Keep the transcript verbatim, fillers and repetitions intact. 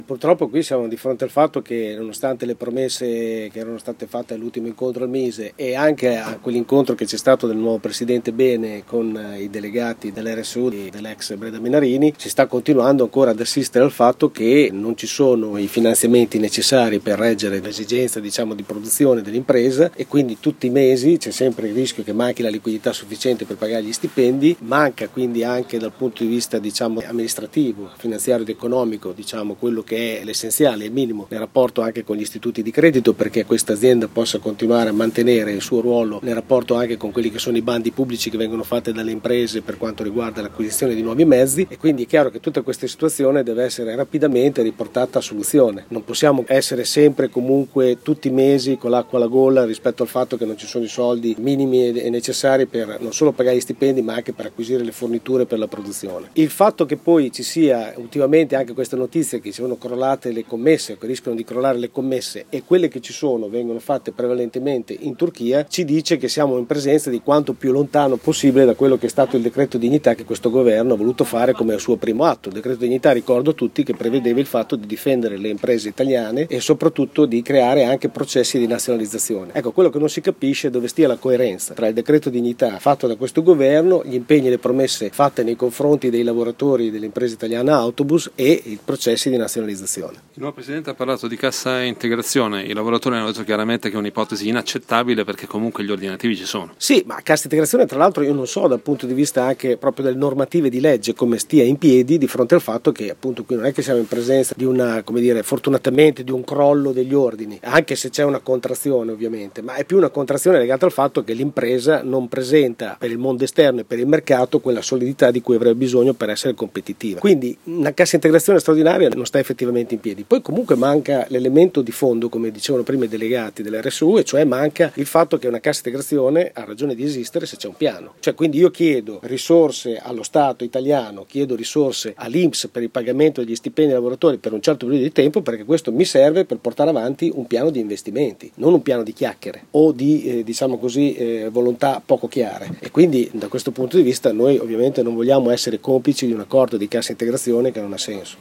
Purtroppo qui siamo di fronte al fatto che, nonostante le promesse che erano state fatte all'ultimo incontro al Mise e anche a quell'incontro che c'è stato del nuovo presidente Bene con i delegati dell'R S U e dell'ex Breda Menarini, si sta continuando ancora ad assistere al fatto che non ci sono i finanziamenti necessari per reggere l'esigenza, diciamo, di produzione dell'impresa, e quindi tutti i mesi c'è sempre il rischio che manchi la liquidità sufficiente per pagare gli stipendi. Manca quindi anche dal punto di vista, diciamo, amministrativo, finanziario ed economico, diciamo, quello che è l'essenziale, il minimo nel rapporto anche con gli istituti di credito, perché questa azienda possa continuare a mantenere il suo ruolo nel rapporto anche con quelli che sono i bandi pubblici che vengono fatti dalle imprese per quanto riguarda l'acquisizione di nuovi mezzi. E quindi è chiaro che tutta questa situazione deve essere rapidamente riportata a soluzione. Non possiamo essere sempre comunque tutti i mesi con l'acqua alla gola rispetto al fatto che non ci sono i soldi minimi e necessari per non solo pagare gli stipendi ma anche per acquisire le forniture per la produzione. Il fatto che poi ci sia ultimamente anche queste notizie che sono crollate le commesse, che rischiano di crollare le commesse, e quelle che ci sono vengono fatte prevalentemente in Turchia, ci dice che siamo in presenza di quanto più lontano possibile da quello che è stato il decreto dignità che questo governo ha voluto fare come suo primo atto. Il decreto dignità, ricordo a tutti, che prevedeva il fatto di difendere le imprese italiane e soprattutto di creare anche processi di nazionalizzazione. Ecco, quello che non si capisce è dove stia la coerenza tra il decreto dignità fatto da questo governo, gli impegni e le promesse fatte nei confronti dei lavoratori dell'impresa italiana Autobus e i processi di nazionalizzazione. Il nuovo Presidente ha parlato di cassa integrazione, i lavoratori hanno detto chiaramente che è un'ipotesi inaccettabile perché comunque gli ordinativi ci sono. Sì, ma cassa integrazione tra l'altro io non so dal punto di vista anche proprio delle normative di legge come stia in piedi di fronte al fatto che appunto qui non è che siamo in presenza di una, come dire, fortunatamente di un crollo degli ordini, anche se c'è una contrazione ovviamente, ma è più una contrazione legata al fatto che l'impresa non presenta per il mondo esterno e per il mercato quella solidità di cui avrebbe bisogno per essere competitiva. Quindi una cassa integrazione straordinaria non sta effettivamente in piedi. Poi comunque manca l'elemento di fondo, come dicevano prima i delegati dell'R S U, e cioè manca il fatto che una cassa integrazione ha ragione di esistere se c'è un piano. Cioè, quindi io chiedo risorse allo Stato italiano, chiedo risorse all'I N P S per il pagamento degli stipendi ai lavoratori per un certo periodo di tempo, perché questo mi serve per portare avanti un piano di investimenti, non un piano di chiacchiere o di eh, diciamo così eh, volontà poco chiare. E quindi da questo punto di vista noi ovviamente non vogliamo essere complici di un accordo di cassa integrazione che non ha senso.